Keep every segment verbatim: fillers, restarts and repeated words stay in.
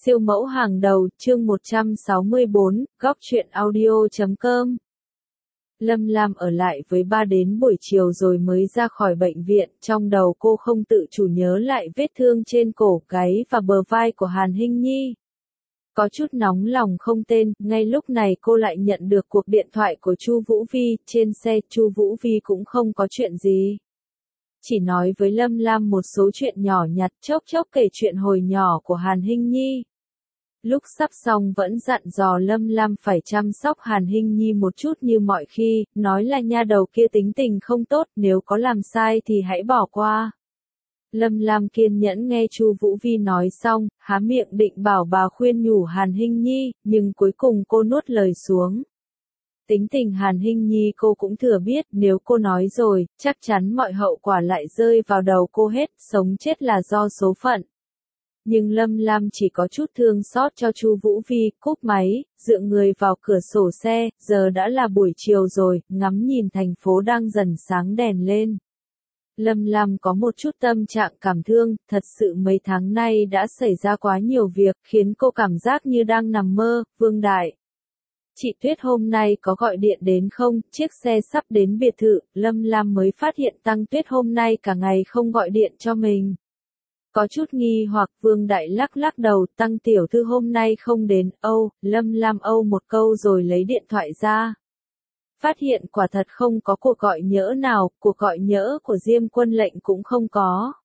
Siêu mẫu hàng đầu, chương một trăm sáu mươi bốn, góc truyện audio chấm com. Lâm Lam ở lại với ba đến buổi chiều rồi mới ra khỏi bệnh viện, trong đầu cô không tự chủ nhớ lại vết thương trên cổ, gáy và bờ vai của Hàn Hinh Nhi. Có chút nóng lòng không tên, ngay lúc này cô lại nhận được cuộc điện thoại của Chu Vũ Vi, trên xe Chu Vũ Vi cũng không có chuyện gì. Chỉ nói với Lâm Lam một số chuyện nhỏ nhặt, chốc chốc kể chuyện hồi nhỏ của Hàn Hinh Nhi. Lúc sắp xong vẫn dặn dò Lâm Lam phải chăm sóc Hàn Hinh Nhi một chút như mọi khi, nói là nha đầu kia tính tình không tốt, nếu có làm sai thì hãy bỏ qua. Lâm Lam kiên nhẫn nghe Chu Vũ Vi nói xong, há miệng định bảo bà khuyên nhủ Hàn Hinh Nhi, nhưng cuối cùng cô nuốt lời xuống. Tính tình Hàn Hinh Nhi cô cũng thừa biết, nếu cô nói rồi, chắc chắn mọi hậu quả lại rơi vào đầu cô hết, sống chết là do số phận. Nhưng Lâm Lam chỉ có chút thương xót cho Chu Vũ Vi, cúp máy, dựa người vào cửa sổ xe, giờ đã là buổi chiều rồi, ngắm nhìn thành phố đang dần sáng đèn lên. Lâm Lam có một chút tâm trạng cảm thương, thật sự mấy tháng nay đã xảy ra quá nhiều việc, khiến cô cảm giác như đang nằm mơ. Vương Đại. Chị Tuyết hôm nay có gọi điện đến không? Chiếc xe sắp đến biệt thự, Lâm Lam mới phát hiện Tăng Tuyết hôm nay cả ngày không gọi điện cho mình. Có chút nghi hoặc, Vương Đại lắc lắc đầu, Tăng tiểu thư hôm nay không đến. Âu, Lâm Lam âu một câu rồi lấy điện thoại ra. Phát hiện quả thật không có cuộc gọi nhỡ nào, cuộc gọi nhỡ của Diêm Quân Lệnh cũng không có.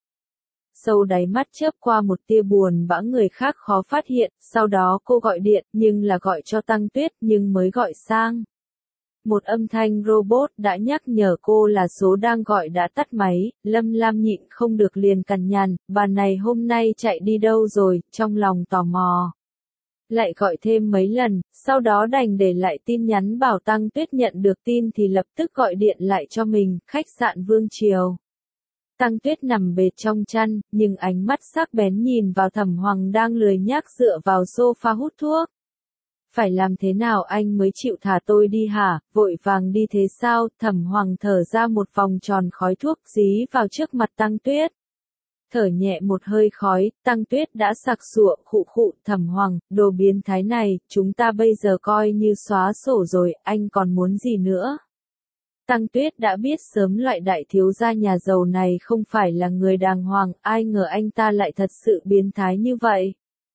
Sâu đáy mắt chớp qua một tia buồn bã người khác khó phát hiện, sau đó cô gọi điện, nhưng là gọi cho Tăng Tuyết, nhưng mới gọi sang. Một âm thanh robot đã nhắc nhở cô là số đang gọi đã tắt máy, Lâm Lam nhịn không được liền cằn nhằn, bà này hôm nay chạy đi đâu rồi, trong lòng tò mò. Lại gọi thêm mấy lần, sau đó đành để lại tin nhắn bảo Tăng Tuyết nhận được tin thì lập tức gọi điện lại cho mình, khách sạn Vương Triều. Tăng Tuyết nằm bệt trong chăn, nhưng ánh mắt sắc bén nhìn vào Thẩm Hoàng đang lười nhác dựa vào sofa hút thuốc. Phải làm thế nào anh mới chịu thả tôi đi hả, vội vàng đi thế sao? Thẩm Hoàng thở ra một vòng tròn khói thuốc dí vào trước mặt Tăng Tuyết. Thở nhẹ một hơi khói, Tăng Tuyết đã sặc sụa, khụ khụ, Thẩm Hoàng, đồ biến thái này, chúng ta bây giờ coi như xóa sổ rồi, anh còn muốn gì nữa? Tăng Tuyết đã biết sớm loại đại thiếu gia nhà giàu này không phải là người đàng hoàng, ai ngờ anh ta lại thật sự biến thái như vậy.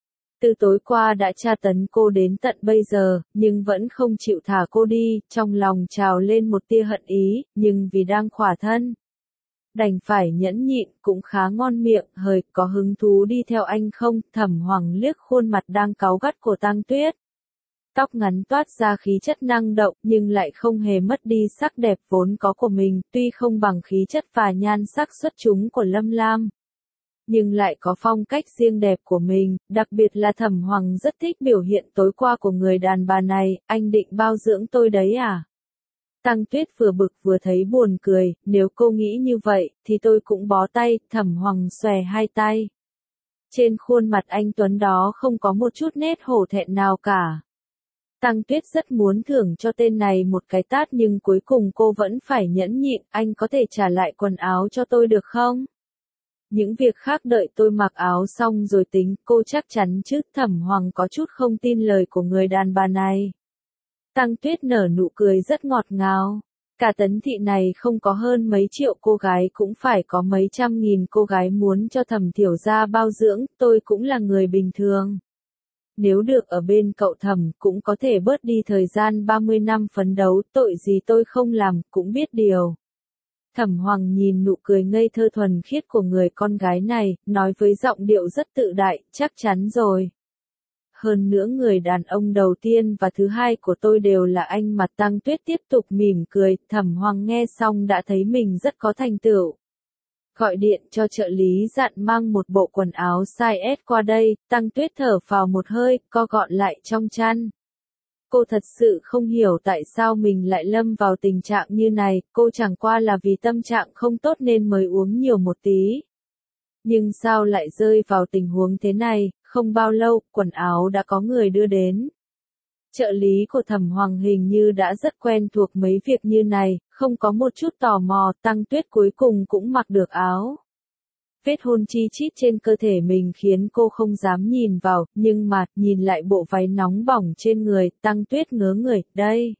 Từ tối qua đã tra tấn cô đến tận bây giờ, nhưng vẫn không chịu thả cô đi, trong lòng trào lên một tia hận ý, nhưng vì đang khỏa thân. Đành phải nhẫn nhịn, cũng khá ngon miệng, hời, có hứng thú đi theo anh không? Thẩm Hoàng liếc khuôn mặt đang cáu gắt của Tăng Tuyết. Tóc ngắn toát ra khí chất năng động, nhưng lại không hề mất đi sắc đẹp vốn có của mình, tuy không bằng khí chất và nhan sắc xuất chúng của Lâm Lam. Nhưng lại có phong cách riêng đẹp của mình, đặc biệt là Thẩm Hoàng rất thích biểu hiện tối qua của người đàn bà này, anh định bao dưỡng tôi đấy à? Tăng Tuyết vừa bực vừa thấy buồn cười, nếu cô nghĩ như vậy, thì tôi cũng bó tay. Thẩm Hoàng xòe hai tay. Trên khuôn mặt anh tuấn đó không có một chút nét hổ thẹn nào cả. Tăng Tuyết rất muốn thưởng cho tên này một cái tát nhưng cuối cùng cô vẫn phải nhẫn nhịn, anh có thể trả lại quần áo cho tôi được không? Những việc khác đợi tôi mặc áo xong rồi tính, cô chắc chắn chứ? Thẩm Hoàng có chút không tin lời của người đàn bà này. Tăng Tuyết nở nụ cười rất ngọt ngào. Cả Tấn thị này không có hơn mấy triệu cô gái cũng phải có mấy trăm nghìn cô gái muốn cho Thẩm tiểu gia bao dưỡng, tôi cũng là người bình thường. Nếu được ở bên cậu Thẩm cũng có thể bớt đi thời gian ba mươi năm phấn đấu, tội gì tôi không làm, cũng biết điều. Thẩm Hoàng nhìn nụ cười ngây thơ thuần khiết của người con gái này, nói với giọng điệu rất tự đại, chắc chắn rồi. Hơn nữa người đàn ông đầu tiên và thứ hai của tôi đều là anh. Mặt Tăng Tuyết tiếp tục mỉm cười, Thẩm Hoàng nghe xong đã thấy mình rất có thành tựu. Gọi điện cho trợ lý dặn mang một bộ quần áo size S qua đây, Tăng Tuyết thở phào một hơi, co gọn lại trong chăn. Cô thật sự không hiểu tại sao mình lại lâm vào tình trạng như này, cô chẳng qua là vì tâm trạng không tốt nên mới uống nhiều một tí. Nhưng sao lại rơi vào tình huống thế này, không bao lâu, quần áo đã có người đưa đến. Trợ lý của Thẩm Hoàng hình như đã rất quen thuộc mấy việc như này, không có một chút tò mò, Tăng Tuyết cuối cùng cũng mặc được áo. Vết hôn chi chít trên cơ thể mình khiến cô không dám nhìn vào, nhưng mà, nhìn lại bộ váy nóng bỏng trên người, Tăng Tuyết ngớ người, đây.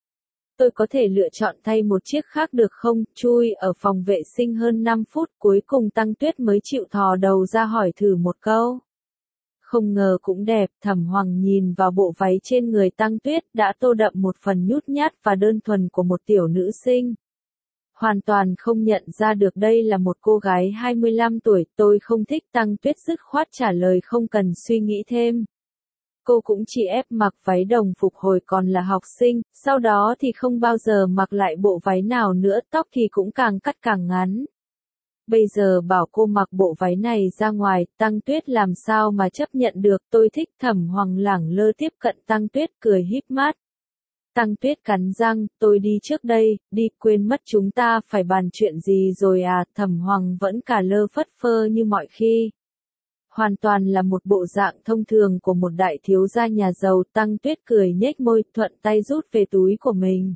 Tôi có thể lựa chọn thay một chiếc khác được không? Chui ở phòng vệ sinh hơn năm phút, cuối cùng Tăng Tuyết mới chịu thò đầu ra hỏi thử một câu. Không ngờ cũng đẹp, Thẩm Hoàng nhìn vào bộ váy trên người Tăng Tuyết đã tô đậm một phần nhút nhát và đơn thuần của một tiểu nữ sinh. Hoàn toàn không nhận ra được đây là một cô gái hai mươi lăm tuổi, tôi không thích. Tăng Tuyết dứt khoát trả lời không cần suy nghĩ thêm. Cô cũng chỉ ép mặc váy đồng phục hồi còn là học sinh, sau đó thì không bao giờ mặc lại bộ váy nào nữa, tóc thì cũng càng cắt càng ngắn. Bây giờ bảo cô mặc bộ váy này ra ngoài, Tăng Tuyết làm sao mà chấp nhận được, tôi thích. Thẩm Hoàng lẳng lơ tiếp cận Tăng Tuyết cười híp mắt. Tăng Tuyết cắn răng, tôi đi trước đây, đi, quên mất chúng ta phải bàn chuyện gì rồi à, Thẩm Hoàng vẫn cả lơ phất phơ như mọi khi. Hoàn toàn là một bộ dạng thông thường của một đại thiếu gia nhà giàu. Tăng Tuyết cười nhếch môi, thuận tay rút về túi của mình.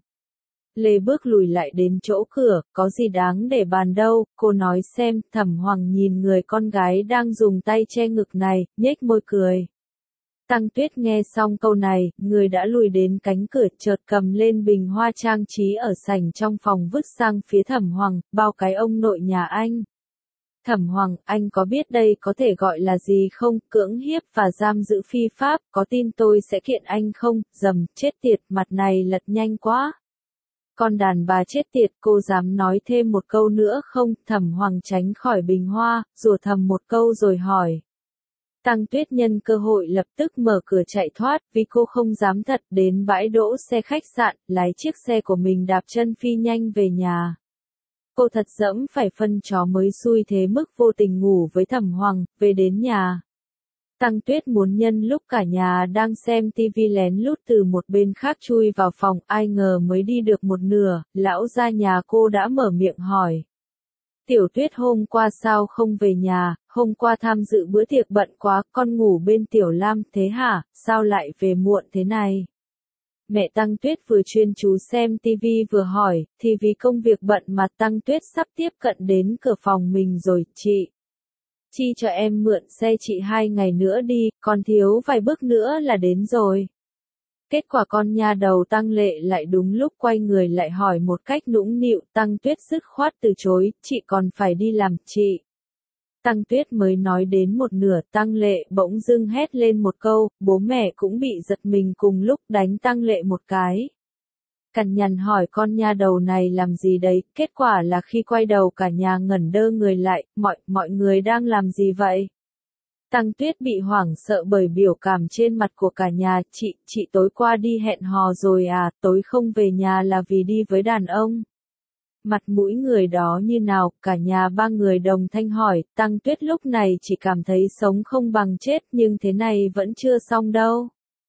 Lê bước lùi lại đến chỗ cửa, có gì đáng để bàn đâu, cô nói xem. Thẩm Hoàng nhìn người con gái đang dùng tay che ngực này, nhếch môi cười. Tăng Tuyết nghe xong câu này, người đã lùi đến cánh cửa, chợt cầm lên bình hoa trang trí ở sảnh trong phòng vứt sang phía Thẩm Hoàng, bao cái ông nội nhà anh. Thẩm Hoàng, anh có biết đây có thể gọi là gì không? Cưỡng hiếp và giam giữ phi pháp, có tin tôi sẽ kiện anh không? Dầm, chết tiệt, mặt này lật nhanh quá. Con đàn bà chết tiệt, cô dám nói thêm một câu nữa không? Thẩm Hoàng tránh khỏi bình hoa, rủa thầm một câu rồi hỏi. Tăng Tuyết nhân cơ hội lập tức mở cửa chạy thoát, vì cô không dám thật đến bãi đỗ xe khách sạn, lái chiếc xe của mình đạp chân phi nhanh về nhà. Cô thật dẫm phải phân chó mới xui thế mức vô tình ngủ với Thẩm Hoàng, về đến nhà. Tăng Tuyết muốn nhân lúc cả nhà đang xem tivi lén lút từ một bên khác chui vào phòng, ai ngờ mới đi được một nửa, lão gia nhà cô đã mở miệng hỏi. Tiểu Tuyết hôm qua sao không về nhà, hôm qua tham dự bữa tiệc bận quá, con ngủ bên Tiểu Lam, thế hả, sao lại về muộn thế này? Mẹ Tăng Tuyết vừa chuyên chú xem tivi vừa hỏi, thì vì công việc bận mà Tăng Tuyết sắp tiếp cận đến cửa phòng mình rồi, chị. Chi cho em mượn xe chị hai ngày nữa đi, còn thiếu vài bước nữa là đến rồi. Kết quả con nha đầu Tăng Lệ lại đúng lúc quay người lại hỏi một cách nũng nịu, Tăng Tuyết dứt khoát từ chối, chị còn phải đi làm, chị. Tăng Tuyết mới nói đến một nửa, Tăng Lệ bỗng dưng hét lên một câu, bố mẹ cũng bị giật mình cùng lúc đánh Tăng Lệ một cái. Cằn nhằn hỏi con nha đầu này làm gì đấy, kết quả là khi quay đầu cả nhà ngẩn đơ người lại, mọi, mọi người đang làm gì vậy? Tăng Tuyết bị hoảng sợ bởi biểu cảm trên mặt của cả nhà, chị, chị tối qua đi hẹn hò rồi à, tối không về nhà là vì đi với đàn ông. Mặt mũi người đó như nào, cả nhà ba người đồng thanh hỏi, Tăng Tuyết lúc này chỉ cảm thấy sống không bằng chết, nhưng thế này vẫn chưa xong đâu.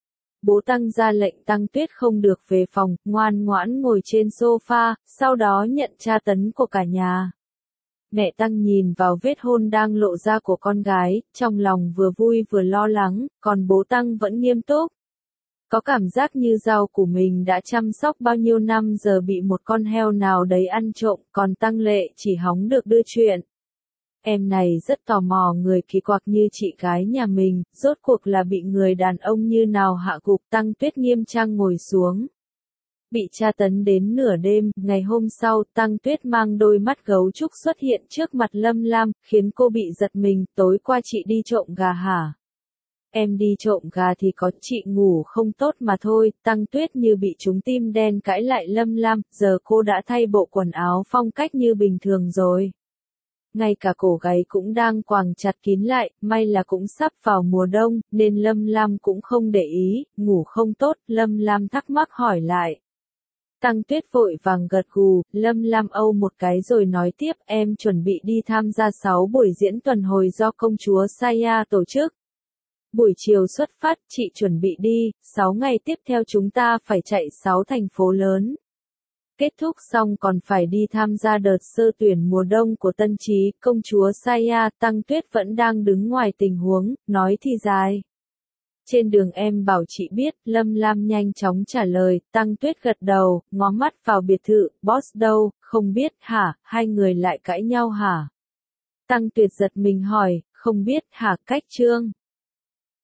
Bố Tăng ra lệnh Tăng Tuyết không được về phòng, ngoan ngoãn ngồi trên sofa, sau đó nhận tra tấn của cả nhà. Mẹ Tăng nhìn vào vết hôn đang lộ ra của con gái, trong lòng vừa vui vừa lo lắng, còn bố Tăng vẫn nghiêm túc. Có cảm giác như rau của mình đã chăm sóc bao nhiêu năm giờ bị một con heo nào đấy ăn trộm, còn Tăng Lệ chỉ hóng được đưa chuyện. Em này rất tò mò người kỳ quặc như chị gái nhà mình, rốt cuộc là bị người đàn ông như nào hạ gục. Tăng Tuyết nghiêm trang ngồi xuống. Bị tra tấn đến nửa đêm, ngày hôm sau, Tăng Tuyết mang đôi mắt gấu trúc xuất hiện trước mặt Lâm Lam, khiến cô bị giật mình, tối qua chị đi trộm gà hả? Em đi trộm gà thì có, chị ngủ không tốt mà thôi. Tăng Tuyết như bị trúng tim đen cãi lại Lâm Lam, giờ cô đã thay bộ quần áo phong cách như bình thường rồi. Ngay cả cổ gáy cũng đang quàng chặt kín lại, may là cũng sắp vào mùa đông, nên Lâm Lam cũng không để ý, ngủ không tốt, Lâm Lam thắc mắc hỏi lại. Tăng Tuyết vội vàng gật gù, Lâm Lam âu một cái rồi nói tiếp, em chuẩn bị đi tham gia sáu buổi diễn tuần hồi do công chúa Saya tổ chức. Buổi chiều xuất phát, chị chuẩn bị đi, sáu ngày tiếp theo chúng ta phải chạy sáu thành phố lớn. Kết thúc xong còn phải đi tham gia đợt sơ tuyển mùa đông của Tân Trí, công chúa Saya. Tăng Tuyết vẫn đang đứng ngoài tình huống, nói thì dài. Trên đường em bảo chị biết, Lâm Lam nhanh chóng trả lời, Tăng Tuyết gật đầu, ngó mắt vào biệt thự, boss đâu, không biết hả, hai người lại cãi nhau hả? Tăng Tuyệt giật mình hỏi, không biết hả Cách Trương?